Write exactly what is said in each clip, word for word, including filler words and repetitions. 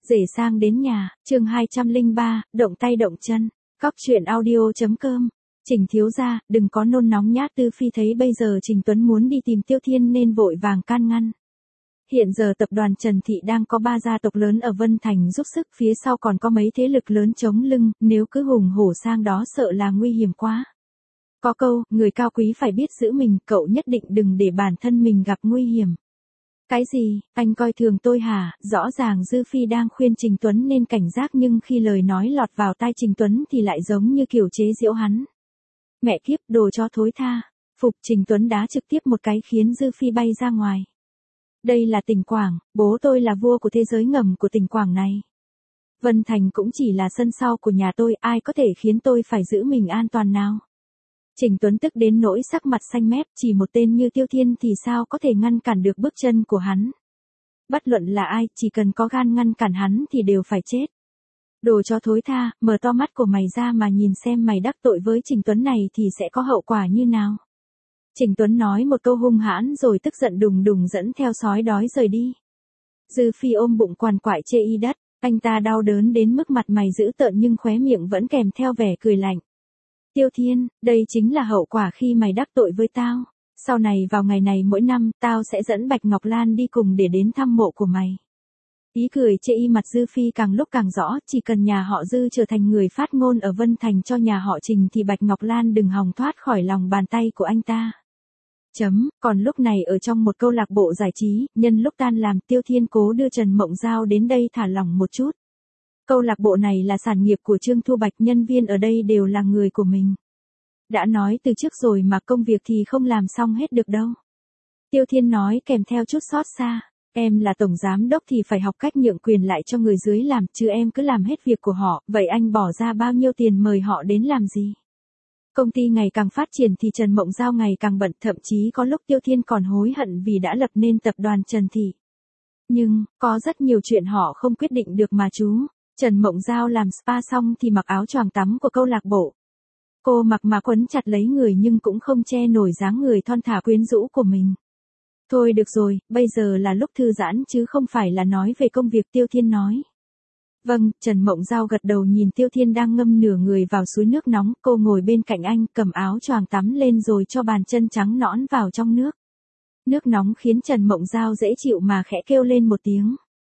Rể sang đến nhà, chương hai trăm lẻ ba, động tay động chân. Cóc truyện audio.com. Trình thiếu gia, đừng có nôn nóng nhát. Tư Phi thấy bây giờ Trình Tuấn muốn đi tìm Tiêu Thiên nên vội vàng can ngăn. Hiện giờ tập đoàn Trần Thị đang có ba gia tộc lớn ở Vân Thành giúp sức, phía sau còn có mấy thế lực lớn chống lưng, nếu cứ hùng hổ sang đó sợ là nguy hiểm quá. Có câu, người cao quý phải biết giữ mình, cậu nhất định đừng để bản thân mình gặp nguy hiểm. Cái gì, anh coi thường tôi hả? Rõ ràng Dư Phi đang khuyên Trình Tuấn nên cảnh giác, nhưng khi lời nói lọt vào tai Trình Tuấn thì lại giống như kiểu chế giễu hắn. Mẹ kiếp, đồ cho thối tha. Phục. Trình Tuấn đá trực tiếp một cái khiến Dư Phi bay ra ngoài. Đây là Tỉnh Quảng, bố tôi là vua của thế giới ngầm của Tỉnh Quảng này. Vân Thành cũng chỉ là sân sau của nhà tôi, ai có thể khiến tôi phải giữ mình an toàn nào? Trình Tuấn tức đến nỗi sắc mặt xanh mét, chỉ một tên như Tiêu Thiên thì sao có thể ngăn cản được bước chân của hắn. Bất luận là ai, chỉ cần có gan ngăn cản hắn thì đều phải chết. Đồ cho thối tha, mở to mắt của mày ra mà nhìn xem mày đắc tội với Trình Tuấn này thì sẽ có hậu quả như nào. Trình Tuấn nói một câu hung hãn rồi tức giận đùng đùng dẫn theo sói đói rời đi. Dư Phi ôm bụng quằn quại chê y đất, anh ta đau đớn đến mức mặt mày dữ tợn nhưng khóe miệng vẫn kèm theo vẻ cười lạnh. Tiêu Thiên, đây chính là hậu quả khi mày đắc tội với tao. Sau này vào ngày này mỗi năm, tao sẽ dẫn Bạch Ngọc Lan đi cùng để đến thăm mộ của mày. Ý cười chê y mặt Dư Phi càng lúc càng rõ, chỉ cần nhà họ Dư trở thành người phát ngôn ở Vân Thành cho nhà họ Trình thì Bạch Ngọc Lan đừng hòng thoát khỏi lòng bàn tay của anh ta. Chấm, còn lúc này ở trong một câu lạc bộ giải trí, nhân lúc tan làm, Tiêu Thiên cố đưa Trần Mộng Giao đến đây thả lỏng một chút. Câu lạc bộ này là sản nghiệp của Trương Thu Bạch, nhân viên ở đây đều là người của mình. Đã nói từ trước rồi mà công việc thì không làm xong hết được đâu. Tiêu Thiên nói kèm theo chút xót xa, em là tổng giám đốc thì phải học cách nhượng quyền lại cho người dưới làm, chứ em cứ làm hết việc của họ, vậy anh bỏ ra bao nhiêu tiền mời họ đến làm gì? Công ty ngày càng phát triển thì Trần Mộng Giao ngày càng bận, thậm chí có lúc Tiêu Thiên còn hối hận vì đã lập nên tập đoàn Trần Thị. Nhưng, có rất nhiều chuyện họ không quyết định được mà chú. Trần Mộng Giao làm spa xong thì mặc áo choàng tắm của câu lạc bộ. Cô mặc mà quấn chặt lấy người nhưng cũng không che nổi dáng người thon thả quyến rũ của mình. Thôi được rồi, bây giờ là lúc thư giãn chứ không phải là nói về công việc, Tiêu Thiên nói. Vâng, Trần Mộng Giao gật đầu nhìn Tiêu Thiên đang ngâm nửa người vào suối nước nóng, cô ngồi bên cạnh anh, cầm áo choàng tắm lên rồi cho bàn chân trắng nõn vào trong nước. Nước nóng khiến Trần Mộng Giao dễ chịu mà khẽ kêu lên một tiếng.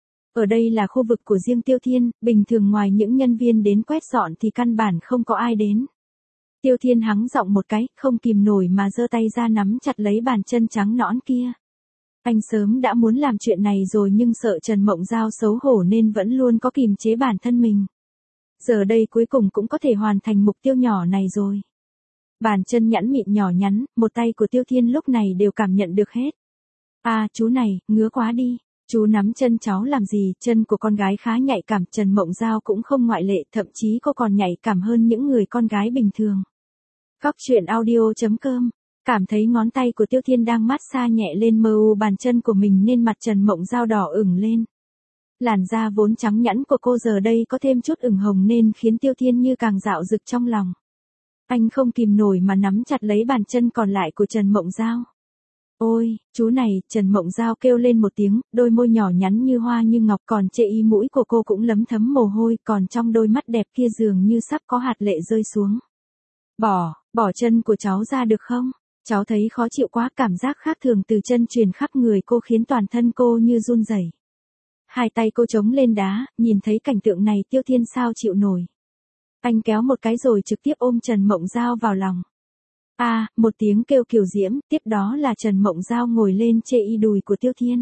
Ở đây là khu vực của riêng Tiêu Thiên, bình thường ngoài những nhân viên đến quét dọn thì căn bản không có ai đến. Tiêu Thiên hắng giọng một cái, không kìm nổi mà giơ tay ra nắm chặt lấy bàn chân trắng nõn kia. Anh sớm đã muốn làm chuyện này rồi nhưng sợ Trần Mộng Giao xấu hổ nên vẫn luôn có kìm chế bản thân mình. Giờ đây cuối cùng cũng có thể hoàn thành mục tiêu nhỏ này rồi. Bàn chân nhẵn mịn nhỏ nhắn, một tay của Tiêu Thiên lúc này đều cảm nhận được hết. À, chú này, ngứa quá đi. Chú nắm chân cháu làm gì? Chân của con gái khá nhạy cảm, Trần Mộng Giao cũng không ngoại lệ, thậm chí cô còn nhạy cảm hơn những người con gái bình thường. Cóc truyện audio.com. Cảm thấy ngón tay của Tiêu Thiên đang mát xa nhẹ lên mờ u bàn chân của mình nên mặt Trần Mộng Giao đỏ ửng lên. Làn da vốn trắng nhẵn của cô giờ đây có thêm chút ửng hồng nên khiến Tiêu Thiên như càng dạo dực trong lòng. Anh không kìm nổi mà nắm chặt lấy bàn chân còn lại của Trần Mộng Giao. Ôi, chú này, Trần Mộng Giao kêu lên một tiếng, đôi môi nhỏ nhắn như hoa như ngọc, còn chệ y mũi của cô cũng lấm thấm mồ hôi, còn trong đôi mắt đẹp kia dường như sắp có hạt lệ rơi xuống. Bỏ, bỏ chân của cháu ra được không? Cháu thấy khó chịu quá, cảm giác khác thường từ chân truyền khắp người cô khiến toàn thân cô như run rẩy. Hai tay cô chống lên đá, nhìn thấy cảnh tượng này Tiêu Thiên sao chịu nổi. Anh kéo một cái rồi trực tiếp ôm Trần Mộng Giao vào lòng. À, một tiếng kêu kiều diễm, tiếp đó là Trần Mộng Giao ngồi lên chê y đùi của Tiêu Thiên.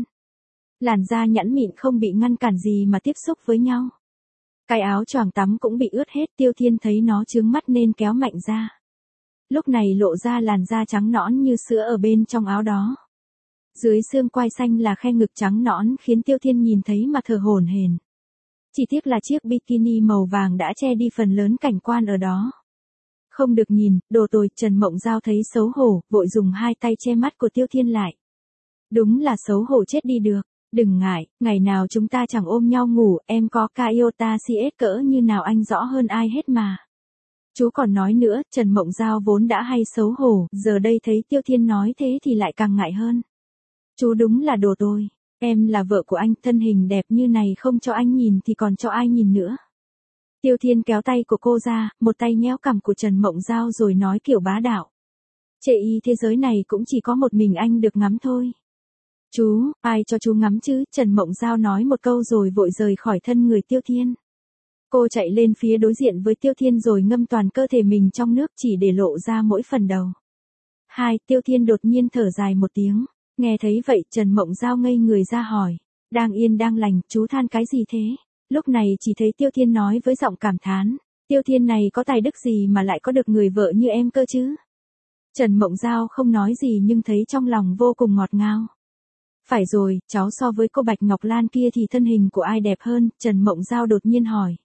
Làn da nhẵn mịn không bị ngăn cản gì mà tiếp xúc với nhau. Cái áo choàng tắm cũng bị ướt hết, Tiêu Thiên thấy nó chướng mắt nên kéo mạnh ra. Lúc này lộ ra làn da trắng nõn như sữa ở bên trong áo đó. Dưới xương quai xanh là khe ngực trắng nõn khiến Tiêu Thiên nhìn thấy mà thở hổn hển. Chỉ tiếc là chiếc bikini màu vàng đã che đi phần lớn cảnh quan ở đó. Không được nhìn, đồ tồi, Trần Mộng Giao thấy xấu hổ, vội dùng hai tay che mắt của Tiêu Thiên lại. Đúng là xấu hổ chết đi được, đừng ngại, ngày nào chúng ta chẳng ôm nhau ngủ, em có ca iota cs cỡ như nào anh rõ hơn ai hết mà. Chú còn nói nữa, Trần Mộng Giao vốn đã hay xấu hổ, giờ đây thấy Tiêu Thiên nói thế thì lại càng ngại hơn. Chú đúng là đồ tồi, Em là vợ của anh, thân hình đẹp như này không cho anh nhìn thì còn cho ai nhìn nữa. Tiêu Thiên kéo tay của cô ra, một tay nhéo cằm của Trần Mộng Giao rồi nói kiểu bá đạo. Chê y thế giới này cũng chỉ có một mình anh được ngắm thôi. Chú, ai cho chú ngắm chứ? Trần Mộng Giao nói một câu rồi vội rời khỏi thân người Tiêu Thiên. Cô chạy lên phía đối diện với Tiêu Thiên rồi ngâm toàn cơ thể mình trong nước chỉ để lộ ra mỗi phần đầu. Hai, Tiêu Thiên đột nhiên thở dài một tiếng. Nghe thấy vậy Trần Mộng Giao ngây người ra hỏi. Đang yên đang lành, chú than cái gì thế? Lúc này chỉ thấy Tiêu Thiên nói với giọng cảm thán. Tiêu Thiên này có tài đức gì mà lại có được người vợ như em cơ chứ? Trần Mộng Giao không nói gì nhưng thấy trong lòng vô cùng ngọt ngào. Phải rồi, cháu so với cô Bạch Ngọc Lan kia thì thân hình của ai đẹp hơn? Trần Mộng Giao đột nhiên hỏi.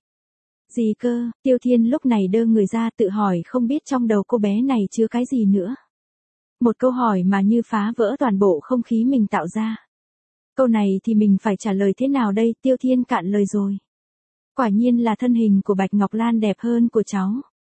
Gì cơ? Tiêu Thiên lúc này đơ người ra tự hỏi không biết trong đầu cô bé này chứa cái gì nữa. Một câu hỏi mà như phá vỡ toàn bộ không khí mình tạo ra. Câu này thì mình phải trả lời thế nào đây? Tiêu Thiên cạn lời rồi. Quả nhiên là thân hình của Bạch Ngọc Lan đẹp hơn của cháu.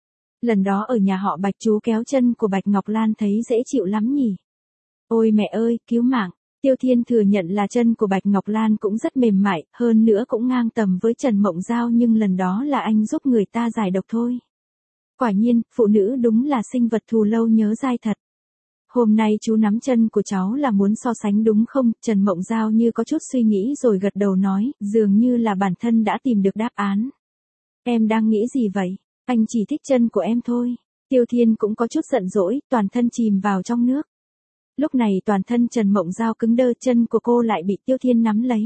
Lần đó ở nhà họ Bạch chú kéo chân của Bạch Ngọc Lan thấy dễ chịu lắm nhỉ. Ôi mẹ ơi, cứu mạng. Tiêu Thiên thừa nhận là chân của Bạch Ngọc Lan cũng rất mềm mại, hơn nữa cũng ngang tầm với Trần Mộng Giao nhưng lần đó là anh giúp người ta giải độc thôi. Quả nhiên, phụ nữ đúng là sinh vật thù lâu nhớ dai thật. Hôm nay chú nắm chân của cháu là muốn so sánh đúng không? Trần Mộng Giao như có chút suy nghĩ rồi gật đầu nói, dường như là bản thân đã tìm được đáp án. Em đang nghĩ gì vậy? Anh chỉ thích chân của em thôi. Tiêu Thiên cũng có chút giận dỗi, toàn thân chìm vào trong nước. Lúc này toàn thân Trần Mộng Giao cứng đơ, chân của cô lại bị Tiêu Thiên nắm lấy.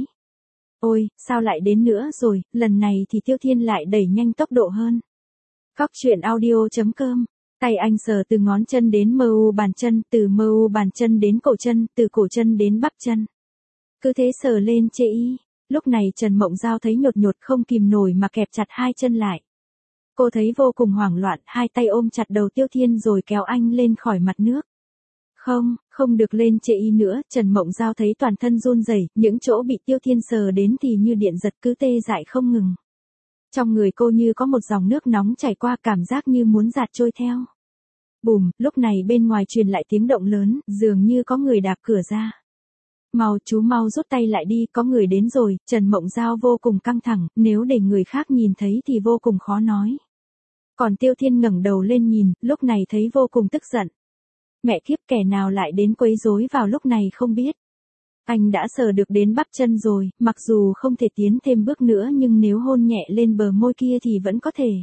Ôi, sao lại đến nữa rồi, lần này thì Tiêu Thiên lại đẩy nhanh tốc độ hơn. Cóc truyện audio chấm com. Tay anh sờ từ ngón chân đến mờ u bàn chân, từ mờ u bàn chân đến cổ chân, từ cổ chân đến bắp chân. Cứ thế sờ lên chê y. Lúc này Trần Mộng Giao thấy nhột nhột không kìm nổi mà kẹp chặt hai chân lại. Cô thấy vô cùng hoảng loạn, hai tay ôm chặt đầu Tiêu Thiên rồi kéo anh lên khỏi mặt nước. Không, không được lên chê y nữa, Trần Mộng Giao thấy toàn thân run rẩy, những chỗ bị Tiêu Thiên sờ đến thì như điện giật cứ tê dại không ngừng. Trong người cô như có một dòng nước nóng chảy qua, cảm giác như muốn giạt trôi theo. Bùm, lúc này bên ngoài truyền lại tiếng động lớn, dường như có người đạp cửa ra. Mau, chú mau rút tay lại đi, có người đến rồi. Trần Mộng Giao vô cùng căng thẳng, nếu để người khác nhìn thấy thì vô cùng khó nói. Còn Tiêu Thiên ngẩng đầu lên nhìn, lúc này thấy vô cùng tức giận. Mẹ kiếp, kẻ nào lại đến quấy rối vào lúc này không biết. Anh đã sờ được đến bắp chân rồi, mặc dù không thể tiến thêm bước nữa nhưng nếu hôn nhẹ lên bờ môi kia thì vẫn có thể.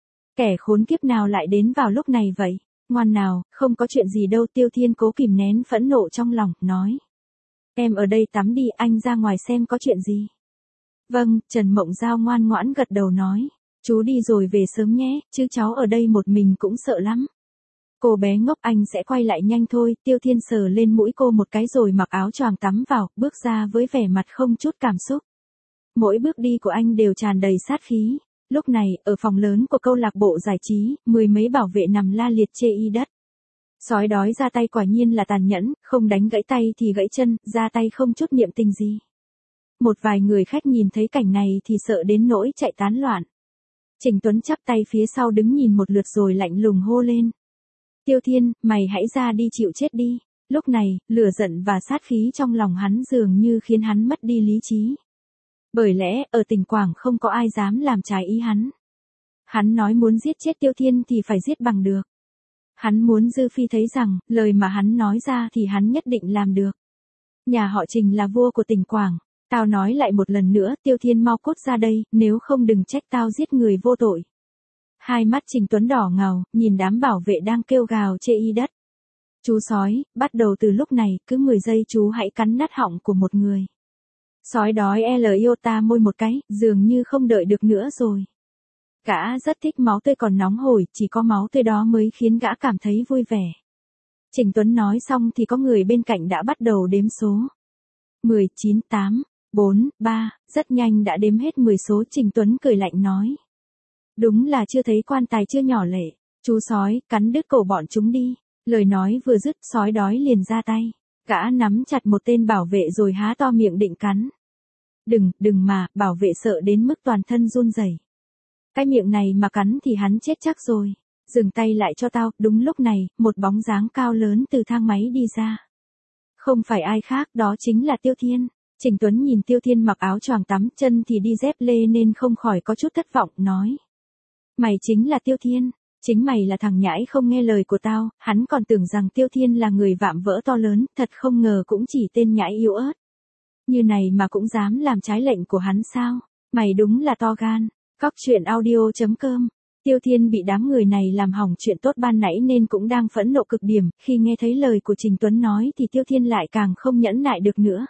Kẻ khốn kiếp nào lại đến vào lúc này vậy? Ngoan nào, không có chuyện gì đâu. Tiêu Thiên cố kìm nén phẫn nộ trong lòng, nói. Em ở đây tắm đi, anh ra ngoài xem có chuyện gì. Vâng, Trần Mộng Giao ngoan ngoãn gật đầu nói. Chú đi rồi về sớm nhé, chứ cháu ở đây một mình cũng sợ lắm. Cô bé ngốc, anh sẽ quay lại nhanh thôi. Tiêu Thiên sờ lên mũi cô một cái rồi mặc áo choàng tắm vào, bước ra với vẻ mặt không chút cảm xúc. Mỗi bước đi của anh đều tràn đầy sát khí. Lúc này, ở phòng lớn của câu lạc bộ giải trí, mười mấy bảo vệ nằm la liệt chê y đất. Sói đói ra tay quả nhiên là tàn nhẫn, không đánh gãy tay thì gãy chân, ra tay không chút niệm tình gì. Một vài người khách nhìn thấy cảnh này thì sợ đến nỗi chạy tán loạn. Trình Tuấn chắp tay phía sau đứng nhìn một lượt rồi lạnh lùng hô lên. Tiêu Thiên, mày hãy ra đi chịu chết đi. Lúc này, lửa giận và sát khí trong lòng hắn dường như khiến hắn mất đi lý trí. Bởi lẽ, ở Tỉnh Quảng không có ai dám làm trái ý hắn. Hắn nói muốn giết chết Tiêu Thiên thì phải giết bằng được. Hắn muốn Dư Phi thấy rằng, lời mà hắn nói ra thì hắn nhất định làm được. Nhà họ Trình là vua của Tỉnh Quảng. Tao nói lại một lần nữa, Tiêu Thiên mau cút ra đây, nếu không đừng trách tao giết người vô tội. Hai mắt Trình Tuấn đỏ ngầu, nhìn đám bảo vệ đang kêu gào chê y đất. Chú sói, bắt đầu từ lúc này, cứ mười giây chú hãy cắn nát họng của một người. Sói đói L iota môi một cái, dường như không đợi được nữa rồi. Gã rất thích máu tươi còn nóng hổi, chỉ có máu tươi đó mới khiến gã cảm thấy vui vẻ. Trình Tuấn nói xong thì có người bên cạnh đã bắt đầu đếm số. mười, chín, tám, bốn, ba, rất nhanh đã đếm hết mười số. Trình Tuấn cười lạnh nói. Đúng là chưa thấy quan tài chưa nhỏ lệ. Chú sói, cắn đứt cổ bọn chúng đi. Lời nói vừa dứt, sói đói liền ra tay. Gã nắm chặt một tên bảo vệ rồi há to miệng định cắn. Đừng, đừng mà, bảo vệ sợ đến mức toàn thân run rẩy. Cái miệng này mà cắn thì hắn chết chắc rồi. Dừng tay lại cho tao. Đúng lúc này, một bóng dáng cao lớn từ thang máy đi ra. Không phải ai khác, đó chính là Tiêu Thiên. Trình Tuấn nhìn Tiêu Thiên mặc áo choàng tắm, chân thì đi dép lê nên không khỏi có chút thất vọng, nói. Mày chính là Tiêu Thiên, chính mày là thằng nhãi không nghe lời của tao, hắn còn tưởng rằng Tiêu Thiên là người vạm vỡ to lớn, thật không ngờ cũng chỉ tên nhãi yếu ớt. Như này mà cũng dám làm trái lệnh của hắn sao? Mày đúng là to gan. Cóc truyện audio chấm com. Tiêu Thiên bị đám người này làm hỏng chuyện tốt ban nãy nên cũng đang phẫn nộ cực điểm, khi nghe thấy lời của Trình Tuấn nói thì Tiêu Thiên lại càng không nhẫn nại được nữa.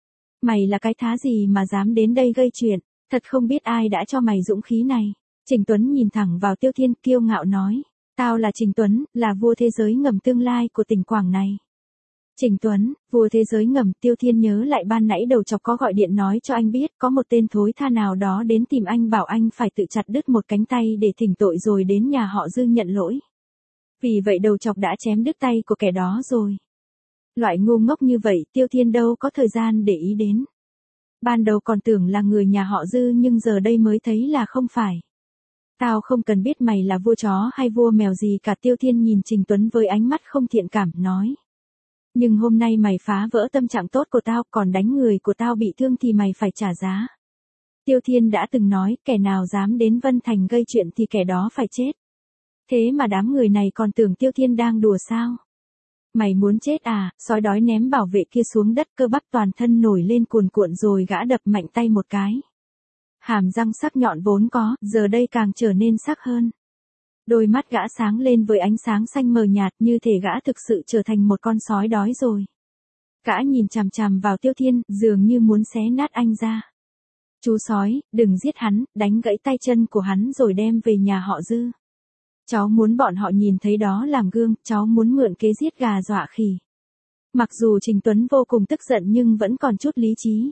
Mày là cái thá gì mà dám đến đây gây chuyện, thật không biết ai đã cho mày dũng khí này. Trình Tuấn nhìn thẳng vào Tiêu Thiên, kiêu ngạo nói, tao là Trình Tuấn, là vua thế giới ngầm tương lai của tỉnh Quảng này. Trình Tuấn, vua thế giới ngầm. Tiêu Thiên nhớ lại ban nãy đầu chọc có gọi điện nói cho anh biết có một tên thối tha nào đó đến tìm anh bảo anh phải tự chặt đứt một cánh tay để thỉnh tội rồi đến nhà họ Dư nhận lỗi. Vì vậy đầu chọc đã chém đứt tay của kẻ đó rồi. Loại ngu ngốc như vậy Tiêu Thiên đâu có thời gian để ý đến. Ban đầu còn tưởng là người nhà họ Dư nhưng giờ đây mới thấy là không phải. Tao không cần biết mày là vua chó hay vua mèo gì cả. Tiêu Thiên nhìn Trình Tuấn với ánh mắt không thiện cảm, nói. Nhưng hôm nay mày phá vỡ tâm trạng tốt của tao, còn đánh người của tao bị thương thì mày phải trả giá. Tiêu Thiên đã từng nói, kẻ nào dám đến Vân Thành gây chuyện thì kẻ đó phải chết. Thế mà đám người này còn tưởng Tiêu Thiên đang đùa sao? Mày muốn chết à? Sói đói ném bảo vệ kia xuống đất, cơ bắp toàn thân nổi lên cuồn cuộn rồi gã đập mạnh tay một cái. Hàm răng sắc nhọn vốn có, giờ đây càng trở nên sắc hơn. Đôi mắt gã sáng lên với ánh sáng xanh mờ nhạt, như thể gã thực sự trở thành một con sói đói rồi. Gã nhìn chằm chằm vào Tiêu Thiên, dường như muốn xé nát anh ra. Chú sói, đừng giết hắn, đánh gãy tay chân của hắn rồi đem về nhà họ Dư. Cháu muốn bọn họ nhìn thấy đó làm gương, cháu muốn mượn kế giết gà dọa khỉ. Mặc dù Trình Tuấn vô cùng tức giận nhưng vẫn còn chút lý trí.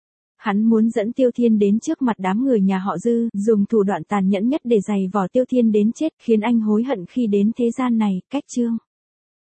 Hắn muốn dẫn Tiêu Thiên đến trước mặt đám người nhà họ Dư, dùng thủ đoạn tàn nhẫn nhất để giày vò Tiêu Thiên đến chết, khiến anh hối hận khi đến thế gian này. Cách chương.